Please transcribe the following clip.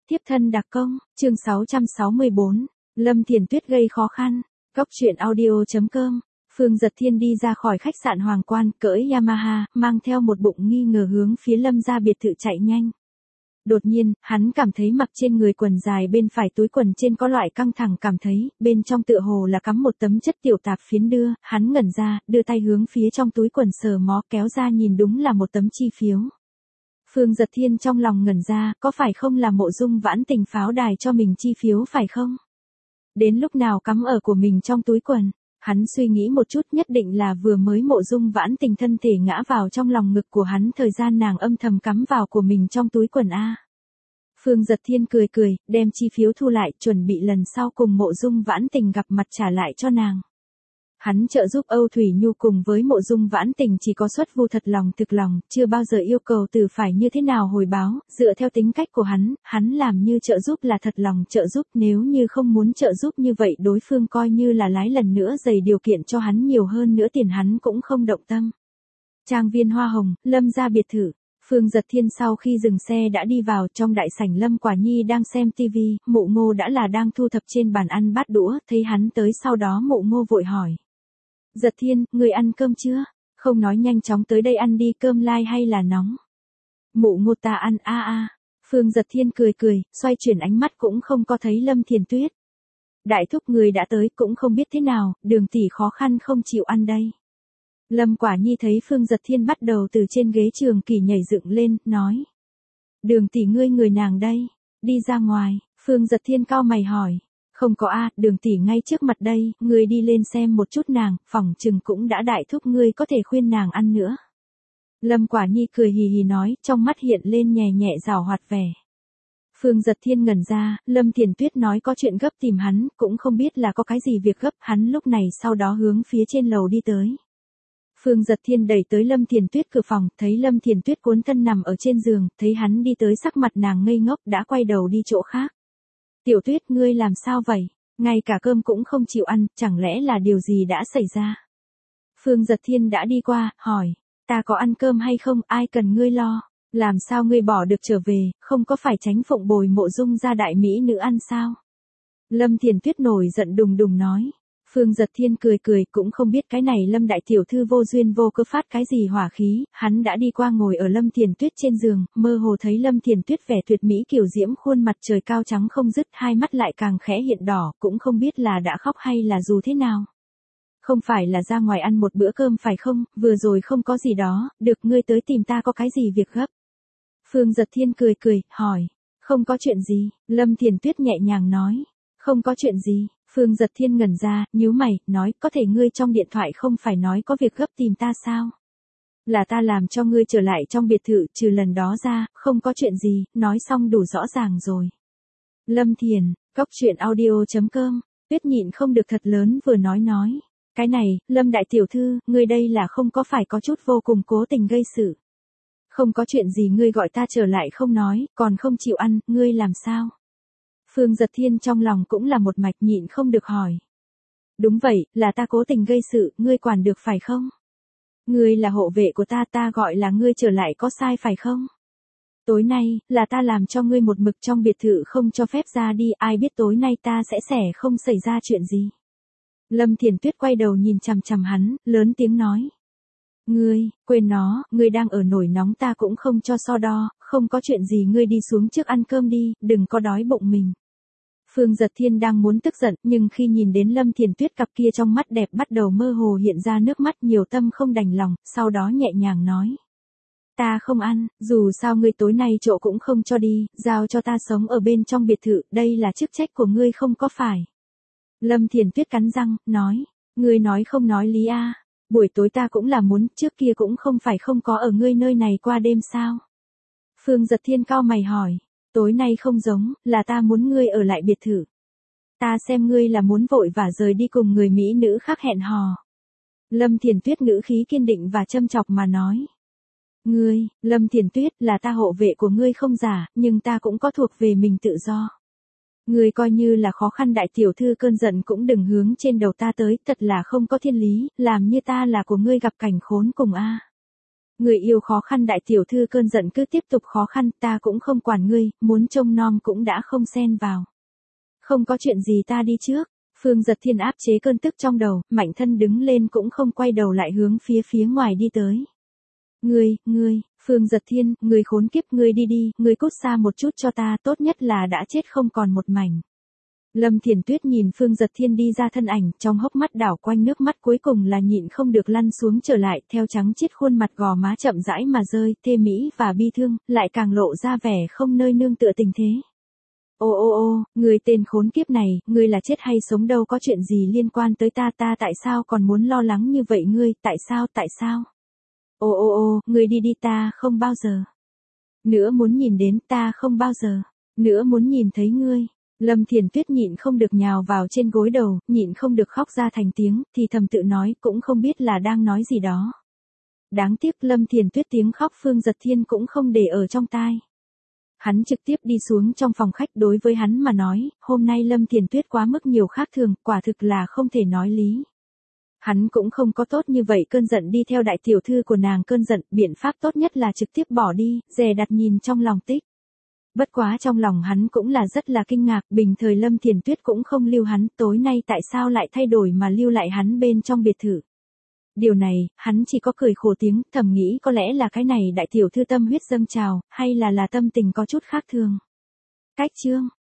Tiếp thân đặc công, chương 664, Lâm Thiền Tuyết gây khó khăn. Góc truyện audio.com. Phương Dật Thiên đi ra khỏi khách sạn Hoàng Quan, cưỡi Yamaha, mang theo một bụng nghi ngờ hướng phía Lâm gia biệt thự chạy nhanh. Đột nhiên, hắn cảm thấy mặc trên người quần dài bên phải túi quần trên có loại căng thẳng, cảm thấy bên trong tựa hồ là cắm một tấm chất tiểu tạp phiến đưa, hắn ngẩn ra, đưa tay hướng phía trong túi quần sờ mó, kéo ra nhìn đúng là một tấm chi phiếu. Phương Dật Thiên trong lòng ngẩn ra, có phải không là Mộ Dung Vãn Tình pháo đài cho mình chi phiếu phải không? Đến lúc nào cắm ở của mình trong túi quần? Hắn suy nghĩ một chút, nhất định là vừa mới Mộ Dung Vãn Tình thân thể ngã vào trong lòng ngực của hắn, thời gian nàng âm thầm cắm vào của mình trong túi quần a. Phương Dật Thiên cười cười, đem chi phiếu thu lại, chuẩn bị lần sau cùng Mộ Dung Vãn Tình gặp mặt trả lại cho nàng. Hắn trợ giúp Âu Thủy Nhu cùng với Mộ Dung Vãn Tình chỉ có xuất vu thật lòng thực lòng, chưa bao giờ yêu cầu từ phải như thế nào hồi báo, dựa theo tính cách của hắn làm như trợ giúp là thật lòng trợ giúp, nếu như không muốn trợ giúp như vậy đối phương coi như là lái lần nữa dày điều kiện cho hắn nhiều hơn nữa tiền hắn cũng không động tâm. Trang viên Hoa Hồng, Lâm gia biệt thự. Phương Dật Thiên sau khi dừng xe đã đi vào, trong đại sảnh Lâm Quả Nhi đang xem tivi, Mụ Ngô đã là đang thu thập trên bàn ăn bát đũa, thấy hắn tới sau đó Mụ Ngô vội hỏi. Dật Thiên, người ăn cơm chưa? Không nói nhanh chóng tới đây ăn đi, cơm lai hay là nóng? Mụ Ngô ta ăn a. Phương Dật Thiên cười cười, xoay chuyển ánh mắt cũng không có thấy Lâm Thiền Tuyết. Đại thúc người đã tới cũng không biết thế nào, Đường tỷ khó khăn không chịu ăn đây. Lâm Quả Nhi thấy Phương Dật Thiên bắt đầu từ trên ghế trường kỳ nhảy dựng lên, nói. Đường tỷ ngươi người nàng đây, đi ra ngoài. Phương Dật Thiên cau mày hỏi. Không có a, Đường tỷ ngay trước mặt đây, ngươi đi lên xem một chút nàng, phỏng chừng cũng đã đại thúc ngươi có thể khuyên nàng ăn nữa. Lâm Quả Nhi cười hì hì nói, trong mắt hiện lên nhẹ nhẹ giảo hoạt vẻ. Phương Dật Thiên ngẩn ra, Lâm Thiền Tuyết nói có chuyện gấp tìm hắn, cũng không biết là có cái gì việc gấp, hắn lúc này sau đó hướng phía trên lầu đi tới. Phương Dật Thiên đẩy tới Lâm Thiền Tuyết cửa phòng, thấy Lâm Thiền Tuyết cuốn thân nằm ở trên giường, thấy hắn đi tới sắc mặt nàng ngây ngốc, đã quay đầu đi chỗ khác. Tiểu Tuyết, ngươi làm sao vậy? Ngay cả cơm cũng không chịu ăn, chẳng lẽ là điều gì đã xảy ra? Phương Dật Thiên đã đi qua, hỏi, ta có ăn cơm hay không, ai cần ngươi lo? Làm sao ngươi bỏ được trở về, không có phải tránh phụng bồi Mộ Dung gia đại mỹ nữ ăn sao? Lâm Thiền Tuyết nổi giận đùng đùng nói. Phương Dật Thiên cười cười, cũng không biết cái này Lâm đại tiểu thư vô duyên vô cớ phát cái gì hỏa khí, hắn đã đi qua ngồi ở Lâm Thiền Tuyết trên giường, mơ hồ thấy Lâm Thiền Tuyết vẻ tuyệt mỹ kiều diễm, khuôn mặt trời cao trắng không dứt, hai mắt lại càng khẽ hiện đỏ, cũng không biết là đã khóc hay là dù thế nào. Không phải là ra ngoài ăn một bữa cơm phải không, vừa rồi không có gì đó, được ngươi tới tìm ta có cái gì việc gấp? Phương Dật Thiên cười cười, hỏi, không có chuyện gì, Lâm Thiền Tuyết nhẹ nhàng nói, không có chuyện gì. Phương Dật Thiên ngẩn ra, nhíu mày, nói, có thể ngươi trong điện thoại không phải nói có việc gấp tìm ta sao? Là ta làm cho ngươi trở lại trong biệt thự, trừ lần đó ra, không có chuyện gì, nói xong đủ rõ ràng rồi. Lâm Thiền, góc truyện audio.com, Tuyết nhịn không được thật lớn vừa nói. Cái này, Lâm đại tiểu thư, ngươi đây là không có phải có chút vô cùng cố tình gây sự. Không có chuyện gì ngươi gọi ta trở lại không nói, còn không chịu ăn, ngươi làm sao? Phương Dật Thiên trong lòng cũng là một mạch, nhịn không được hỏi. Đúng vậy, là ta cố tình gây sự, ngươi quản được phải không? Ngươi là hộ vệ của ta, ta gọi là ngươi trở lại có sai phải không? Tối nay, là ta làm cho ngươi một mực trong biệt thự không cho phép ra đi, ai biết tối nay ta sẽ không xảy ra chuyện gì. Lâm Thiền Tuyết quay đầu nhìn chằm chằm hắn, lớn tiếng nói. Ngươi, quên nó, ngươi đang ở nổi nóng ta cũng không cho so đo, không có chuyện gì ngươi đi xuống trước ăn cơm đi, đừng có đói bụng mình. Phương Dật Thiên đang muốn tức giận, nhưng khi nhìn đến Lâm Thiền Tuyết cặp kia trong mắt đẹp bắt đầu mơ hồ hiện ra nước mắt, nhiều tâm không đành lòng, sau đó nhẹ nhàng nói. Ta không ăn, dù sao ngươi tối nay chỗ cũng không cho đi, giao cho ta sống ở bên trong biệt thự, đây là chức trách của ngươi không có phải. Lâm Thiền Tuyết cắn răng, nói, ngươi nói không nói lý a. Buổi tối ta cũng là muốn, trước kia cũng không phải không có ở ngươi nơi này qua đêm sao? Phương Dật Thiên cau mày hỏi, tối nay không giống, là ta muốn ngươi ở lại biệt thự. Ta xem ngươi là muốn vội vã rời đi cùng người mỹ nữ khác hẹn hò. Lâm Thiền Tuyết ngữ khí kiên định và châm chọc mà nói. Ngươi, Lâm Thiền Tuyết, là ta hộ vệ của ngươi không giả, nhưng ta cũng có thuộc về mình tự do. Ngươi coi như là khó khăn đại tiểu thư cơn giận cũng đừng hướng trên đầu ta tới, thật là không có thiên lý, làm như ta là của ngươi gặp cảnh khốn cùng a. Người yêu khó khăn đại tiểu thư cơn giận cứ tiếp tục khó khăn, ta cũng không quản ngươi, muốn trông nom cũng đã không xen vào. Không có chuyện gì ta đi trước. Phương Giật Thiên áp chế cơn tức trong đầu, mạnh thân đứng lên cũng không quay đầu lại hướng phía ngoài đi tới. Ngươi, Phương Giật Thiên, ngươi khốn kiếp, ngươi đi, ngươi cút xa một chút cho ta, tốt nhất là đã chết không còn một mảnh. Lâm Thiển Tuyết nhìn Phương Giật Thiên đi ra thân ảnh, trong hốc mắt đảo quanh nước mắt cuối cùng là nhịn không được lăn xuống trở lại, theo trắng chiết khuôn mặt gò má chậm rãi mà rơi, thê mỹ và bi thương, lại càng lộ ra vẻ không nơi nương tựa tình thế. Ô, người tên khốn kiếp này, ngươi là chết hay sống đâu có chuyện gì liên quan tới ta tại sao còn muốn lo lắng như vậy ngươi, tại sao? Ô, ngươi đi ta không bao giờ. Nữa muốn nhìn đến ta không bao giờ. Nữa muốn nhìn thấy ngươi. Lâm Thiển Tuyết nhịn không được nhào vào trên gối đầu, nhịn không được khóc ra thành tiếng, thì thầm tự nói cũng không biết là đang nói gì đó. Đáng tiếc Lâm Thiển Tuyết tiếng khóc Phương Giật Thiên cũng không để ở trong tai. Hắn trực tiếp đi xuống trong phòng khách, đối với hắn mà nói, hôm nay Lâm Thiển Tuyết quá mức nhiều khác thường, quả thực là không thể nói lý. Hắn cũng không có tốt như vậy cơn giận đi theo đại tiểu thư của nàng cơn giận, biện pháp tốt nhất là trực tiếp bỏ đi, dè đặt nhìn trong lòng tích. Bất quá trong lòng hắn cũng là rất là kinh ngạc, bình thời Lâm Thiển Tuyết cũng không lưu hắn, tối nay tại sao lại thay đổi mà lưu lại hắn bên trong biệt thự. Điều này, hắn chỉ có cười khổ tiếng, thầm nghĩ có lẽ là cái này đại tiểu thư tâm huyết dâng trào, hay là tâm tình có chút khác thường. Cách chương